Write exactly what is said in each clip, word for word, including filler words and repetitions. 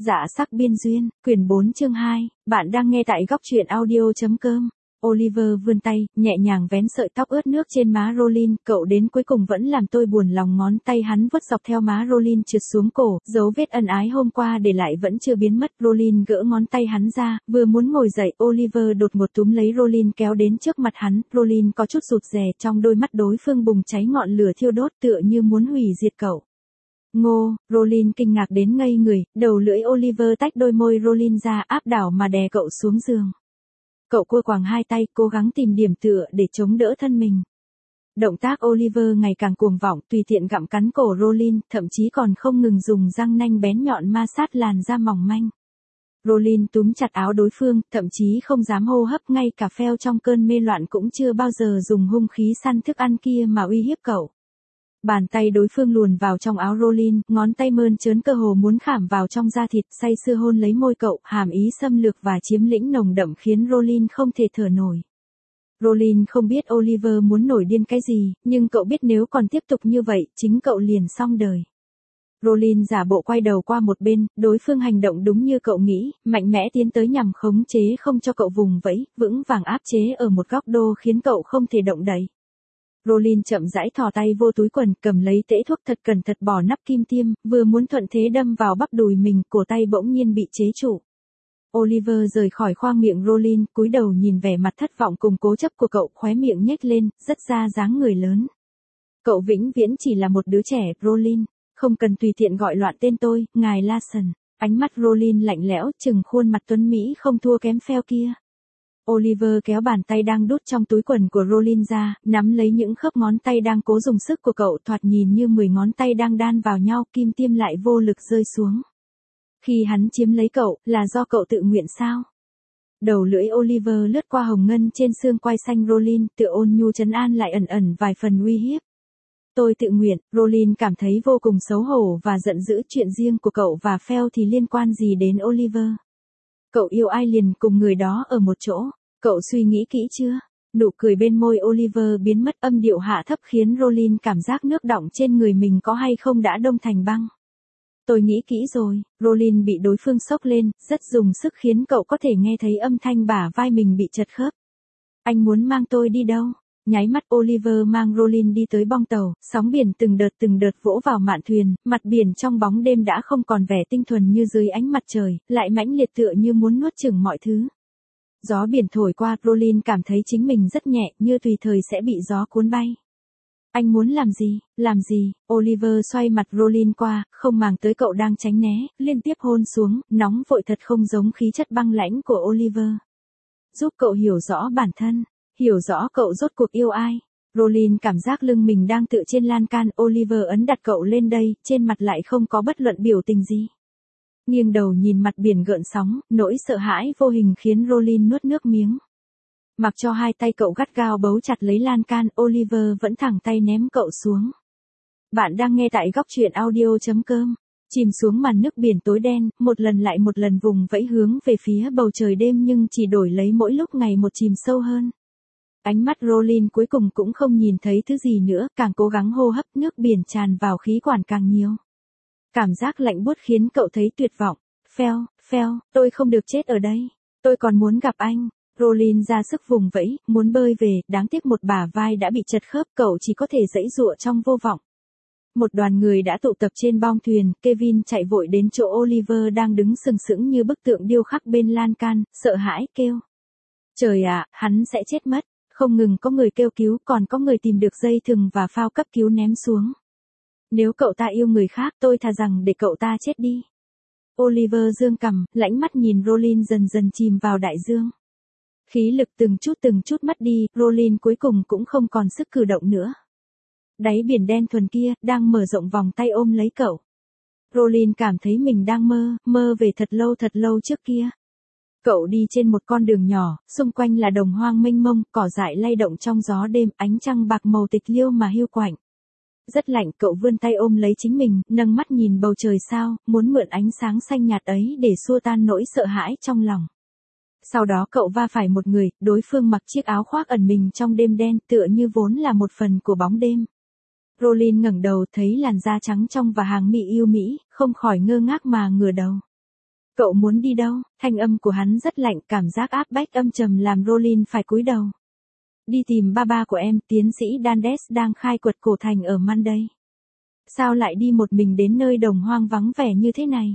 Dạ sắc biên duyên, quyển bốn chương hai, bạn đang nghe tại góc truyện audio.com. Oliver vươn tay, nhẹ nhàng vén sợi tóc ướt nước trên má Rollin, cậu đến cuối cùng vẫn làm tôi buồn lòng. Ngón tay hắn vuốt dọc theo má Rollin trượt xuống cổ, dấu vết ân ái hôm qua để lại vẫn chưa biến mất. Rollin gỡ ngón tay hắn ra, vừa muốn ngồi dậy, Oliver đột ngột túm lấy Rollin kéo đến trước mặt hắn. Rollin có chút rụt rè, trong đôi mắt đối phương bùng cháy ngọn lửa thiêu đốt tựa như muốn hủy diệt cậu. Ngô, Rollin kinh ngạc đến ngây người, đầu lưỡi Oliver tách đôi môi Rollin ra áp đảo mà đè cậu xuống giường. Cậu cua quàng hai tay, cố gắng tìm điểm tựa để chống đỡ thân mình. Động tác Oliver ngày càng cuồng vọng, tùy tiện gặm cắn cổ Rollin, thậm chí còn không ngừng dùng răng nanh bén nhọn ma sát làn da mỏng manh. Rollin túm chặt áo đối phương, thậm chí không dám hô hấp, ngay cả Phèo trong cơn mê loạn cũng chưa bao giờ dùng hung khí săn thức ăn kia mà uy hiếp cậu. Bàn tay đối phương luồn vào trong áo Rollin, ngón tay mơn trớn cơ hồ muốn khảm vào trong da thịt, say sưa hôn lấy môi cậu, hàm ý xâm lược và chiếm lĩnh nồng đậm khiến Rollin không thể thở nổi. Rollin không biết Oliver muốn nổi điên cái gì, nhưng cậu biết nếu còn tiếp tục như vậy, chính cậu liền xong đời. Rollin giả bộ quay đầu qua một bên, đối phương hành động đúng như cậu nghĩ, mạnh mẽ tiến tới nhằm khống chế không cho cậu vùng vẫy, vững vàng áp chế ở một góc đô khiến cậu không thể động đậy. Rollin chậm rãi thò tay vô túi quần, cầm lấy tễ thuốc thật cẩn thận bỏ nắp kim tiêm, vừa muốn thuận thế đâm vào bắp đùi mình, cổ tay bỗng nhiên bị chế trụ. Oliver rời khỏi khoang miệng Rollin, cúi đầu nhìn vẻ mặt thất vọng cùng cố chấp của cậu, khóe miệng nhếch lên, rất ra dáng người lớn. Cậu vĩnh viễn chỉ là một đứa trẻ, Rollin, không cần tùy tiện gọi loạn tên tôi, ngài Larson. Ánh mắt Rollin lạnh lẽo, trừng khuôn mặt tuấn Mỹ không thua kém Phèo kia. Oliver kéo bàn tay đang đút trong túi quần của Rollin ra, nắm lấy những khớp ngón tay đang cố dùng sức của cậu, thoạt nhìn như mười ngón tay đang đan vào nhau, kim tiêm lại vô lực rơi xuống. Khi hắn chiếm lấy cậu, là do cậu tự nguyện sao? Đầu lưỡi Oliver lướt qua hồng ngân trên xương quai xanh Rollin, tựa ôn nhu trấn an lại ẩn ẩn vài phần uy hiếp. Tôi tự nguyện, Rollin cảm thấy vô cùng xấu hổ và giận dữ, chuyện riêng của cậu và Phèo thì liên quan gì đến Oliver? Cậu yêu ai liền cùng người đó ở một chỗ, cậu suy nghĩ kỹ chưa? Nụ cười bên môi Oliver biến mất, âm điệu hạ thấp khiến Rollin cảm giác nước đọng trên người mình có hay không đã đông thành băng. Tôi nghĩ kỹ rồi, Rollin bị đối phương sốc lên, rất dùng sức khiến cậu có thể nghe thấy âm thanh bả vai mình bị chật khớp. Anh muốn mang tôi đi đâu? Nháy mắt Oliver mang Rollin đi tới bong tàu, sóng biển từng đợt từng đợt vỗ vào mạn thuyền, mặt biển trong bóng đêm đã không còn vẻ tinh thuần như dưới ánh mặt trời, lại mãnh liệt tựa như muốn nuốt chửng mọi thứ. Gió biển thổi qua, Rollin cảm thấy chính mình rất nhẹ, như tùy thời sẽ bị gió cuốn bay. Anh muốn làm gì, làm gì? Oliver xoay mặt Rollin qua, không màng tới cậu đang tránh né, liên tiếp hôn xuống, nóng vội thật không giống khí chất băng lãnh của Oliver. Giúp cậu hiểu rõ bản thân. Hiểu rõ cậu rốt cuộc yêu ai. Rollin cảm giác lưng mình đang tựa trên lan can, Oliver ấn đặt cậu lên đây, trên mặt lại không có bất luận biểu tình gì. Nghiêng đầu nhìn mặt biển gợn sóng, nỗi sợ hãi vô hình khiến Rollin nuốt nước miếng. Mặc cho hai tay cậu gắt gao bấu chặt lấy lan can, Oliver vẫn thẳng tay ném cậu xuống. Bạn đang nghe tại góc truyện audio.com. Chìm xuống màn nước biển tối đen, một lần lại một lần vùng vẫy hướng về phía bầu trời đêm nhưng chỉ đổi lấy mỗi lúc ngày một chìm sâu hơn. Ánh mắt Rollin cuối cùng cũng không nhìn thấy thứ gì nữa, càng cố gắng hô hấp, nước biển tràn vào khí quản càng nhiều. Cảm giác lạnh buốt khiến cậu thấy tuyệt vọng. Phèo, Phèo, tôi không được chết ở đây. Tôi còn muốn gặp anh. Rollin ra sức vùng vẫy, muốn bơi về, đáng tiếc một bả vai đã bị chật khớp, cậu chỉ có thể giãy giụa trong vô vọng. Một đoàn người đã tụ tập trên bong thuyền, Kevin chạy vội đến chỗ Oliver đang đứng sừng sững như bức tượng điêu khắc bên lan can, sợ hãi kêu. Trời ạ, hắn sẽ chết mất. Không ngừng có người kêu cứu, còn có người tìm được dây thừng và phao cấp cứu ném xuống. Nếu cậu ta yêu người khác, tôi thà rằng để cậu ta chết đi. Oliver giương cằm, lãnh mắt nhìn Rollin dần dần chìm vào đại dương. Khí lực từng chút từng chút mất đi, Rollin cuối cùng cũng không còn sức cử động nữa. Đáy biển đen thuần kia, đang mở rộng vòng tay ôm lấy cậu. Rollin cảm thấy mình đang mơ, mơ về thật lâu thật lâu trước kia. Cậu đi trên một con đường nhỏ, xung quanh là đồng hoang mênh mông, cỏ dại lay động trong gió đêm, ánh trăng bạc màu tịch liêu mà hiu quạnh. Rất lạnh, cậu vươn tay ôm lấy chính mình, nâng mắt nhìn bầu trời sao, muốn mượn ánh sáng xanh nhạt ấy để xua tan nỗi sợ hãi trong lòng. Sau đó cậu va phải một người, đối phương mặc chiếc áo khoác ẩn mình trong đêm đen, tựa như vốn là một phần của bóng đêm. Rollin ngẩng đầu thấy làn da trắng trong và hàng mi yêu mỹ, không khỏi ngơ ngác mà ngửa đầu. Cậu muốn đi đâu? Thanh âm của hắn rất lạnh, cảm giác áp bách âm trầm làm Rollin phải cúi đầu. Đi tìm ba ba của em, tiến sĩ Dandes đang khai quật cổ thành ở Monday. Sao lại đi một mình đến nơi đồng hoang vắng vẻ như thế này?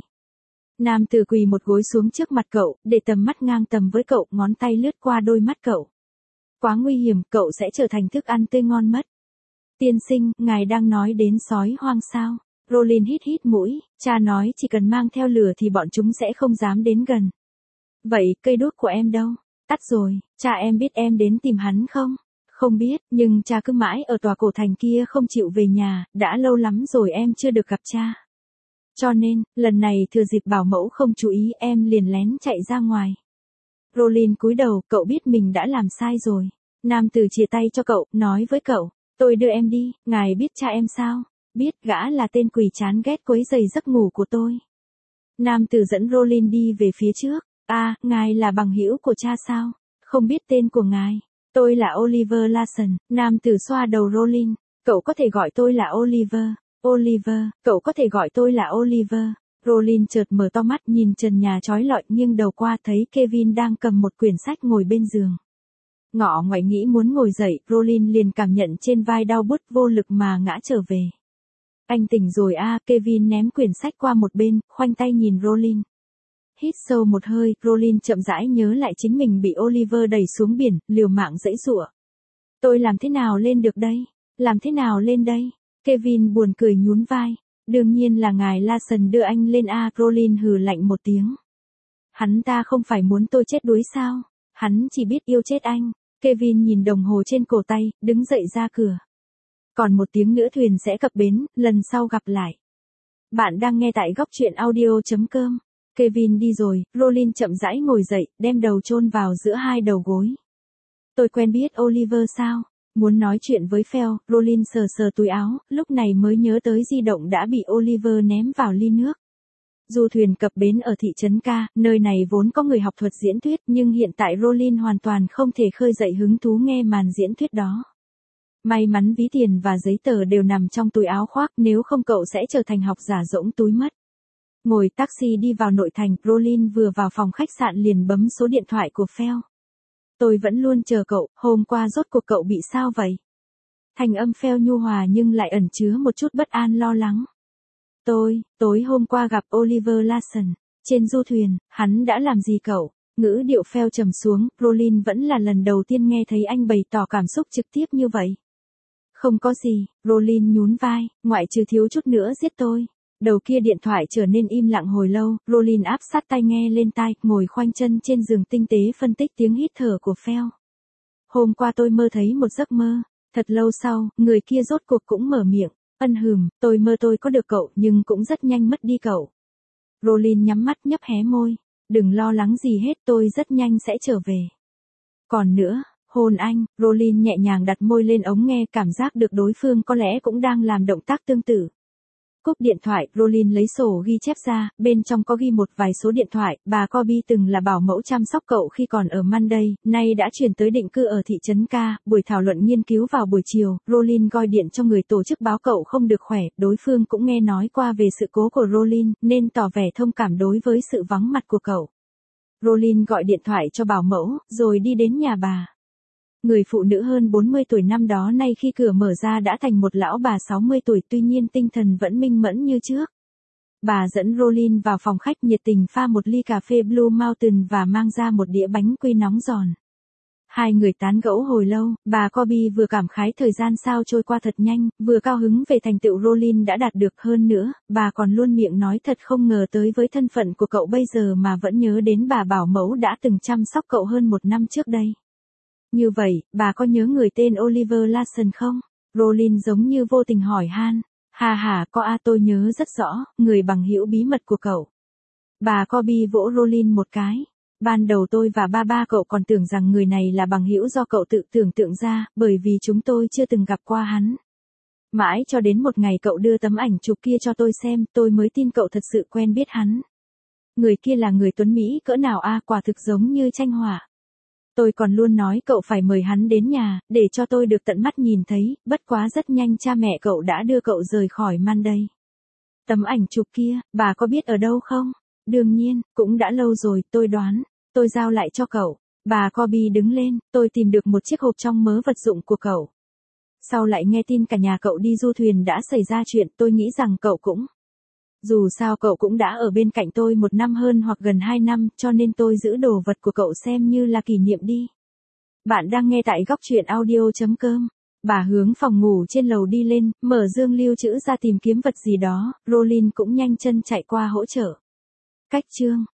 Nam tử quỳ một gối xuống trước mặt cậu, để tầm mắt ngang tầm với cậu, ngón tay lướt qua đôi mắt cậu. Quá nguy hiểm, cậu sẽ trở thành thức ăn tươi ngon mất. Tiên sinh, ngài đang nói đến sói hoang sao? Rollin hít hít mũi, cha nói chỉ cần mang theo lửa thì bọn chúng sẽ không dám đến gần. Vậy, cây đuốc của em đâu? Tắt rồi, cha em biết em đến tìm hắn không? Không biết, nhưng cha cứ mãi ở tòa cổ thành kia không chịu về nhà, đã lâu lắm rồi em chưa được gặp cha. Cho nên, lần này thừa dịp bảo mẫu không chú ý em liền lén chạy ra ngoài. Rollin cúi đầu, cậu biết mình đã làm sai rồi. Nam tử chia tay cho cậu, nói với cậu, tôi đưa em đi, ngài biết cha em sao? Biết, gã là tên quỷ chán ghét quấy rầy giấc ngủ của tôi. Nam tử dẫn Rollin đi về phía trước. À, ngài là bằng hữu của cha sao? Không biết tên của ngài. Tôi là Oliver Larson. Nam tử xoa đầu Rollin. Cậu có thể gọi tôi là Oliver. Oliver, cậu có thể gọi tôi là Oliver. Rollin chợt mở to mắt nhìn trần nhà chói lọi, nghiêng đầu qua thấy Kevin đang cầm một quyển sách ngồi bên giường. Ngọ ngoại nghĩ muốn ngồi dậy, Rollin liền cảm nhận trên vai đau bút vô lực mà ngã trở về. Anh tỉnh rồi à? Kevin ném quyển sách qua một bên, khoanh tay nhìn Rollin. Hít sâu một hơi, Rollin chậm rãi nhớ lại chính mình bị Oliver đẩy xuống biển, liều mạng giãy giụa. Tôi làm thế nào lên được đây? Làm thế nào lên đây? Kevin buồn cười nhún vai. Đương nhiên là ngài Larson đưa anh lên a. Rollin hừ lạnh một tiếng. Hắn ta không phải muốn tôi chết đuối sao? Hắn chỉ biết yêu chết anh. Kevin nhìn đồng hồ trên cổ tay, đứng dậy ra cửa. Còn một tiếng nữa thuyền sẽ cập bến, lần sau gặp lại. Bạn đang nghe tại góc truyện audio chấm com. Kevin đi rồi, Rollin chậm rãi ngồi dậy, đem đầu chôn vào giữa hai đầu gối. Tôi quen biết Oliver sao? Muốn nói chuyện với Phil, Rollin sờ sờ túi áo, lúc này mới nhớ tới di động đã bị Oliver ném vào ly nước. Du thuyền cập bến ở thị trấn K, nơi này vốn có người học thuật diễn thuyết, nhưng hiện tại Rollin hoàn toàn không thể khơi dậy hứng thú nghe màn diễn thuyết đó. May mắn ví tiền và giấy tờ đều nằm trong túi áo khoác, nếu không cậu sẽ trở thành học giả rỗng túi mất. Ngồi taxi đi vào nội thành, Rollin vừa vào phòng khách sạn liền bấm số điện thoại của Phil. Tôi vẫn luôn chờ cậu, hôm qua rốt cuộc cậu bị sao vậy? Thành âm Phil nhu hòa nhưng lại ẩn chứa một chút bất an lo lắng. Tôi, tối hôm qua gặp Oliver Larson, trên du thuyền, hắn đã làm gì cậu? Ngữ điệu Phil trầm xuống, Rollin vẫn là lần đầu tiên nghe thấy anh bày tỏ cảm xúc trực tiếp như vậy. Không có gì, Rollin nhún vai, ngoại trừ thiếu chút nữa giết tôi. Đầu kia điện thoại trở nên im lặng hồi lâu, Rollin áp sát tai nghe lên tai, ngồi khoanh chân trên giường tinh tế phân tích tiếng hít thở của Phil. Hôm qua tôi mơ thấy một giấc mơ, thật lâu sau, người kia rốt cuộc cũng mở miệng, ân hừm, tôi mơ tôi có được cậu nhưng cũng rất nhanh mất đi cậu. Rollin nhắm mắt nhấp hé môi, đừng lo lắng gì hết, tôi rất nhanh sẽ trở về. Còn nữa, hôn anh, Rollin nhẹ nhàng đặt môi lên ống nghe, cảm giác được đối phương có lẽ cũng đang làm động tác tương tự. Cúp điện thoại, Rollin lấy sổ ghi chép ra, bên trong có ghi một vài số điện thoại, bà Corby từng là bảo mẫu chăm sóc cậu khi còn ở Monday, nay đã chuyển tới định cư ở thị trấn K, buổi thảo luận nghiên cứu vào buổi chiều, Rollin gọi điện cho người tổ chức báo cậu không được khỏe, đối phương cũng nghe nói qua về sự cố của Rollin, nên tỏ vẻ thông cảm đối với sự vắng mặt của cậu. Rollin gọi điện thoại cho bảo mẫu, rồi đi đến nhà bà. Người phụ nữ hơn bốn mươi tuổi năm đó nay khi cửa mở ra đã thành một lão bà sáu mươi tuổi, tuy nhiên tinh thần vẫn minh mẫn như trước. Bà dẫn Rollin vào phòng khách, nhiệt tình pha một ly cà phê Blue Mountain và mang ra một đĩa bánh quy nóng giòn. Hai người tán gẫu hồi lâu, bà Corby vừa cảm khái thời gian sao trôi qua thật nhanh, vừa cao hứng về thành tựu Rollin đã đạt được, hơn nữa, bà còn luôn miệng nói thật không ngờ tới với thân phận của cậu bây giờ mà vẫn nhớ đến bà bảo mẫu đã từng chăm sóc cậu hơn một năm trước đây. Như vậy, bà có nhớ người tên Oliver Larson không? Rollin giống như vô tình hỏi han. Hà hà, có a, tôi nhớ rất rõ, người bằng hữu bí mật của cậu. Bà Corby vỗ Rollin một cái. Ban đầu tôi và ba ba cậu còn tưởng rằng người này là bằng hữu do cậu tự tưởng tượng ra, bởi vì chúng tôi chưa từng gặp qua hắn. Mãi cho đến một ngày cậu đưa tấm ảnh chụp kia cho tôi xem, tôi mới tin cậu thật sự quen biết hắn. Người kia là người tuấn Mỹ cỡ nào a, quả thực giống như tranh họa. Tôi còn luôn nói cậu phải mời hắn đến nhà, để cho tôi được tận mắt nhìn thấy, bất quá rất nhanh cha mẹ cậu đã đưa cậu rời khỏi Monday. Tấm ảnh chụp kia, bà có biết ở đâu không? Đương nhiên, cũng đã lâu rồi, tôi đoán. Tôi giao lại cho cậu. Bà Corby đứng lên, tôi tìm được một chiếc hộp trong mớ vật dụng của cậu. Sau lại nghe tin cả nhà cậu đi du thuyền đã xảy ra chuyện, tôi nghĩ rằng cậu cũng. Dù sao cậu cũng đã ở bên cạnh tôi một năm hơn hoặc gần hai năm, cho nên tôi giữ đồ vật của cậu xem như là kỷ niệm đi. Bạn đang nghe tại góc truyện audio.com. Bà hướng phòng ngủ trên lầu đi lên, mở dương lưu trữ ra tìm kiếm vật gì đó, Rolin cũng nhanh chân chạy qua hỗ trợ. Cách chương